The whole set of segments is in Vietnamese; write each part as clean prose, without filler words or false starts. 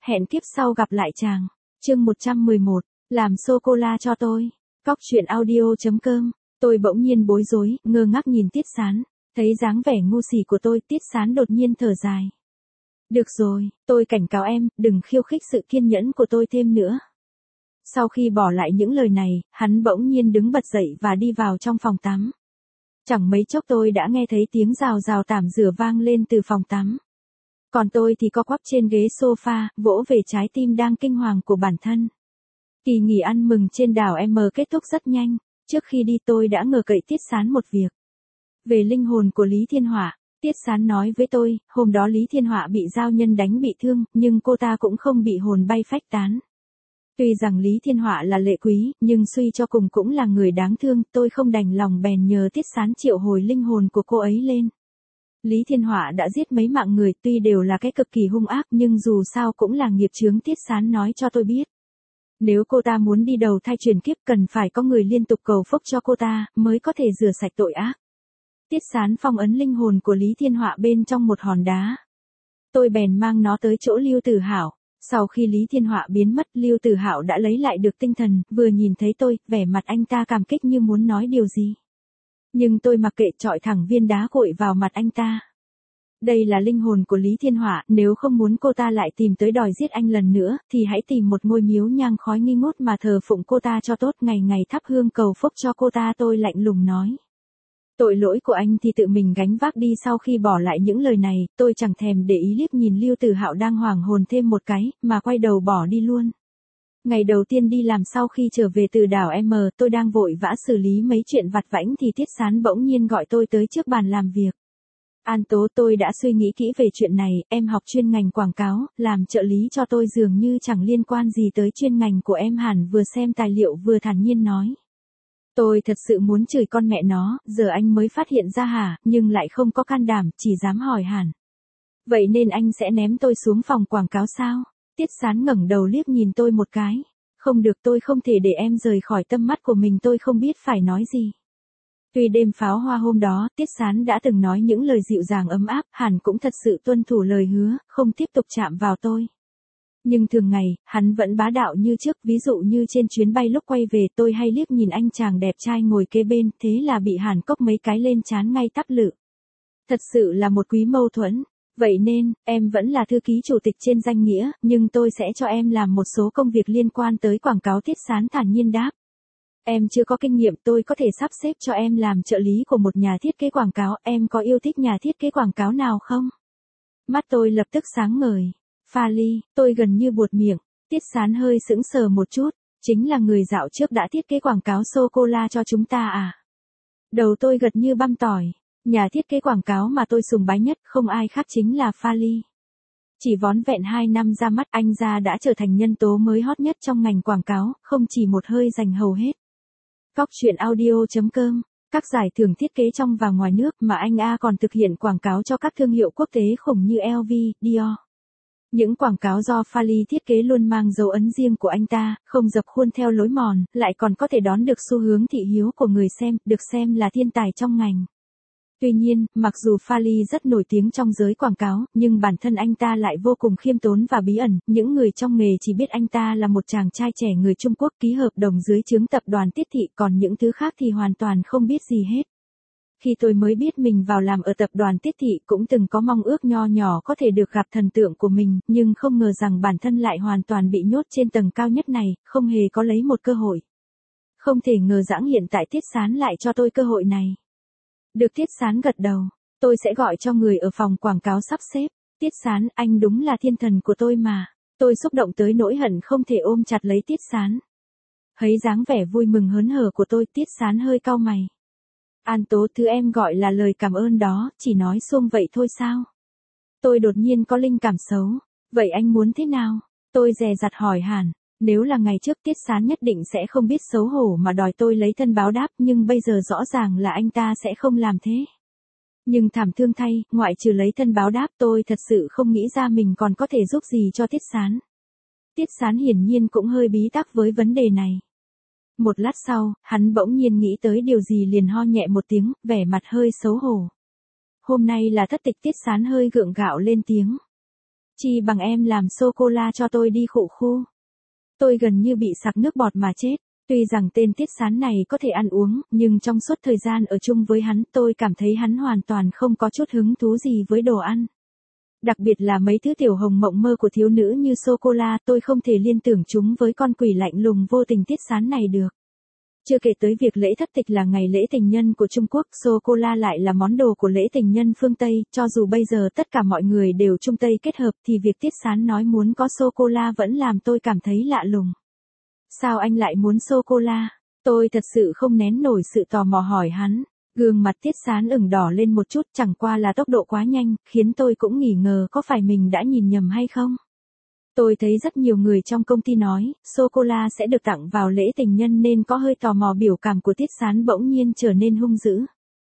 hẹn kiếp sau gặp lại chàng. Chương 111, làm sô-cô-la cho tôi. Cóc truyện audio.com. Tôi bỗng nhiên bối rối, ngơ ngác nhìn Tiết Sán, thấy dáng vẻ ngu xỉ của tôi, Tiết Sán đột nhiên thở dài. Được rồi, tôi cảnh cáo em, đừng khiêu khích sự kiên nhẫn của tôi thêm nữa. Sau khi bỏ lại những lời này, hắn bỗng nhiên đứng bật dậy và đi vào trong phòng tắm. Chẳng mấy chốc tôi đã nghe thấy tiếng rào rào tảm rửa vang lên từ phòng tắm. Còn tôi thì co quắp trên ghế sofa, vỗ về trái tim đang kinh hoàng của bản thân. Kỳ nghỉ ăn mừng trên đảo M kết thúc rất nhanh. Trước khi đi tôi đã ngờ cậy Tiết Sán một việc. Về linh hồn của Lý Thiên Họa, Tiết Sán nói với tôi, hôm đó Lý Thiên Họa bị giao nhân đánh bị thương, nhưng cô ta cũng không bị hồn bay phách tán. Tuy rằng Lý Thiên Họa là lệ quý, nhưng suy cho cùng cũng là người đáng thương, tôi không đành lòng bèn nhờ Tiết Sán triệu hồi linh hồn của cô ấy lên. Lý Thiên Họa đã giết mấy mạng người, tuy đều là cái cực kỳ hung ác, nhưng dù sao cũng là nghiệp chướng, Tiết Sán nói cho tôi biết. Nếu cô ta muốn đi đầu thai chuyển kiếp cần phải có người liên tục cầu phúc cho cô ta, mới có thể rửa sạch tội ác. Tiết Sán phong ấn linh hồn của Lý Thiên Họa bên trong một hòn đá. Tôi bèn mang nó tới chỗ Lưu Tử Hạo. Sau khi Lý Thiên Họa biến mất, Lưu Tử Hạo đã lấy lại được tinh thần, vừa nhìn thấy tôi, vẻ mặt anh ta cảm kích như muốn nói điều gì. Nhưng tôi mặc kệ, chọi thẳng viên đá gội vào mặt anh ta. Đây là linh hồn của Lý Thiên Họa, nếu không muốn cô ta lại tìm tới đòi giết anh lần nữa, thì hãy tìm một ngôi miếu nhang khói nghi ngút mà thờ phụng cô ta cho tốt, ngày ngày thắp hương cầu phúc cho cô ta. Tôi lạnh lùng nói. Tội lỗi của anh thì tự mình gánh vác đi. Sau khi bỏ lại những lời này, tôi chẳng thèm để ý liếc nhìn Lưu Tử Hạo đang hoảng hồn thêm một cái, mà quay đầu bỏ đi luôn. Ngày đầu tiên đi làm sau khi trở về từ đảo M, tôi đang vội vã xử lý mấy chuyện vặt vãnh thì Tiết Sán bỗng nhiên gọi tôi tới trước bàn làm việc. An Tố, tôi đã suy nghĩ kỹ về chuyện này, em học chuyên ngành quảng cáo, làm trợ lý cho tôi dường như chẳng liên quan gì tới chuyên ngành của em. Hàn vừa xem tài liệu vừa thản nhiên nói. Tôi thật sự muốn chửi con mẹ nó, giờ anh mới phát hiện ra hả, nhưng lại không có can đảm, chỉ dám hỏi Hàn. Vậy nên anh sẽ ném tôi xuống phòng quảng cáo sao? Tiết Sán ngẩng đầu liếc nhìn tôi một cái. Không được, tôi không thể để em rời khỏi tâm mắt của mình, tôi không biết phải nói gì. Tuy đêm pháo hoa hôm đó, Tiết Sán đã từng nói những lời dịu dàng ấm áp, Hàn cũng thật sự tuân thủ lời hứa, không tiếp tục chạm vào tôi. Nhưng thường ngày, hắn vẫn bá đạo như trước, ví dụ như trên chuyến bay lúc quay về tôi hay liếc nhìn anh chàng đẹp trai ngồi kế bên, thế là bị Hàn cốc mấy cái lên trán ngay tắp lự. Thật sự là một quý mâu thuẫn. Vậy nên, em vẫn là thư ký chủ tịch trên danh nghĩa, nhưng tôi sẽ cho em làm một số công việc liên quan tới quảng cáo. Tiết Sán thản nhiên đáp. Em chưa có kinh nghiệm, tôi có thể sắp xếp cho em làm trợ lý của một nhà thiết kế quảng cáo, em có yêu thích nhà thiết kế quảng cáo nào không? Mắt tôi lập tức sáng ngời. Fali, tôi gần như buột miệng. Tiết Sán hơi sững sờ một chút, chính là người dạo trước đã thiết kế quảng cáo sô-cô-la cho chúng ta à? Đầu tôi gật như băm tỏi. Nhà thiết kế quảng cáo mà tôi sùng bái nhất không ai khác chính là Fali. Chỉ vón vẹn 2 năm ra mắt, anh ra đã trở thành nhân tố mới hot nhất trong ngành quảng cáo, không chỉ một hơi giành hầu hết. Cóc truyện audio.com. Các giải thưởng thiết kế trong và ngoài nước mà anh A còn thực hiện quảng cáo cho các thương hiệu quốc tế khủng như LV, Dior. Những quảng cáo do Fali thiết kế luôn mang dấu ấn riêng của anh ta, không dập khuôn theo lối mòn, lại còn có thể đón được xu hướng thị hiếu của người xem, được xem là thiên tài trong ngành. Tuy nhiên, mặc dù Fali rất nổi tiếng trong giới quảng cáo, nhưng bản thân anh ta lại vô cùng khiêm tốn và bí ẩn, những người trong nghề chỉ biết anh ta là một chàng trai trẻ người Trung Quốc ký hợp đồng dưới trướng tập đoàn Tiết Thị, còn những thứ khác thì hoàn toàn không biết gì hết. Khi tôi mới biết mình vào làm ở tập đoàn Tiết Thị cũng từng có mong ước nho nhỏ có thể được gặp thần tượng của mình, nhưng không ngờ rằng bản thân lại hoàn toàn bị nhốt trên tầng cao nhất này, không hề có lấy một cơ hội. Không thể ngờ rằng hiện tại Tiết Sán lại cho tôi cơ hội này. Được, Tiết Sán gật đầu, tôi sẽ gọi cho người ở phòng quảng cáo sắp xếp. Tiết Sán, anh đúng là thiên thần của tôi mà. Tôi xúc động tới nỗi hận không thể ôm chặt lấy Tiết Sán. Thấy dáng vẻ vui mừng hớn hở của tôi, Tiết Sán hơi cau mày. An Tố, thứ em gọi là lời cảm ơn đó, chỉ nói xuông vậy thôi sao? Tôi đột nhiên có linh cảm xấu. Vậy anh muốn thế nào? Tôi dè dặt hỏi Hàn. Nếu là ngày trước Tiết Sán nhất định sẽ không biết xấu hổ mà đòi tôi lấy thân báo đáp, nhưng bây giờ rõ ràng là anh ta sẽ không làm thế. Nhưng thảm thương thay, ngoại trừ lấy thân báo đáp, tôi thật sự không nghĩ ra mình còn có thể giúp gì cho Tiết Sán. Tiết Sán hiển nhiên cũng hơi bí tắc với vấn đề này. Một lát sau, hắn bỗng nhiên nghĩ tới điều gì liền ho nhẹ một tiếng, vẻ mặt hơi xấu hổ. Hôm nay là thất tịch. Tiết Sán hơi gượng gạo lên tiếng. Chi bằng em làm sô-cô-la cho tôi đi khụ khu. Tôi gần như bị sặc nước bọt mà chết. Tuy rằng tên Tiết Sán này có thể ăn uống, nhưng trong suốt thời gian ở chung với hắn tôi cảm thấy hắn hoàn toàn không có chút hứng thú gì với đồ ăn. Đặc biệt là mấy thứ tiểu hồng mộng mơ của thiếu nữ như sô-cô-la, tôi không thể liên tưởng chúng với con quỷ lạnh lùng vô tình Tiết Sán này được. Chưa kể tới việc lễ thất tịch là ngày lễ tình nhân của Trung Quốc, sô-cô-la lại là món đồ của lễ tình nhân phương Tây, cho dù bây giờ tất cả mọi người đều Trung Tây kết hợp thì việc Tiết Sán nói muốn có sô-cô-la vẫn làm tôi cảm thấy lạ lùng. Sao anh lại muốn sô-cô-la? Tôi thật sự không nén nổi sự tò mò hỏi hắn. Gương mặt Tiết Sán ửng đỏ lên một chút, chẳng qua là tốc độ quá nhanh, khiến tôi cũng nghi ngờ có phải mình đã nhìn nhầm hay không. Tôi thấy rất nhiều người trong công ty nói, sô-cô-la sẽ được tặng vào lễ tình nhân nên có hơi tò mò. Biểu cảm của Tiết Sán bỗng nhiên trở nên hung dữ.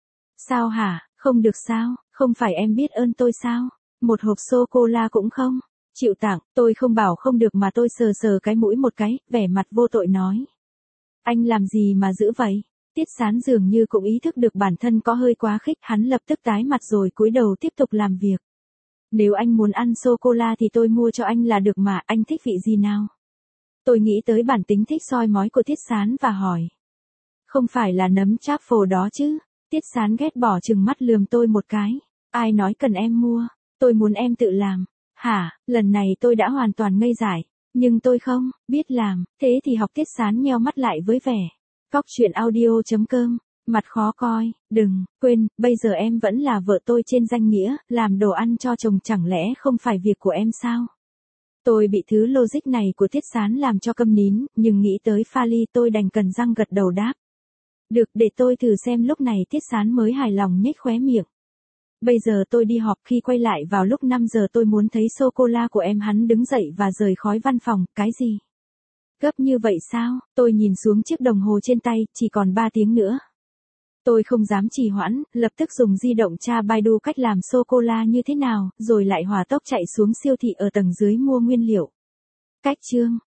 Sao hả, không được sao, không phải em biết ơn tôi sao? Một hộp sô-cô-la cũng không chịu tặng, tôi không bảo không được mà tôi sờ sờ cái mũi một cái, vẻ mặt vô tội nói. Anh làm gì mà dữ vậy? Tiết Sán dường như cũng ý thức được bản thân có hơi quá khích, hắn lập tức tái mặt rồi cúi đầu tiếp tục làm việc. Nếu anh muốn ăn sô-cô-la thì tôi mua cho anh là được mà, anh thích vị gì nào? Tôi nghĩ tới bản tính thích soi mói của Tiết Sán và hỏi. Không phải là nấm truffle đó chứ? Tiết Sán ghét bỏ trừng mắt lườm tôi một cái. Ai nói cần em mua, tôi muốn em tự làm. Hả, lần này tôi đã hoàn toàn ngây dại. Nhưng tôi không biết làm, thế thì học. Tiết Sán nheo mắt lại với vẻ. Cóc truyện audio.com, mặt khó coi, đừng quên, bây giờ em vẫn là vợ tôi trên danh nghĩa, làm đồ ăn cho chồng chẳng lẽ không phải việc của em sao? Tôi bị thứ logic này của Tiết Sán làm cho câm nín, nhưng nghĩ tới pha ly tôi đành cắn răng gật đầu đáp. Được, để tôi thử xem. Lúc này Tiết Sán mới hài lòng nhếch khóe miệng. Bây giờ tôi đi họp, khi quay lại vào lúc 5 giờ tôi muốn thấy sô-cô-la của em. Hắn đứng dậy và rời khỏi văn phòng. Cái gì? Gấp như vậy sao? Tôi nhìn xuống chiếc đồng hồ trên tay, chỉ còn 3 tiếng nữa. Tôi không dám trì hoãn, lập tức dùng di động tra Baidu cách làm sô-cô-la như thế nào, rồi lại hỏa tốc chạy xuống siêu thị ở tầng dưới mua nguyên liệu. Cách chương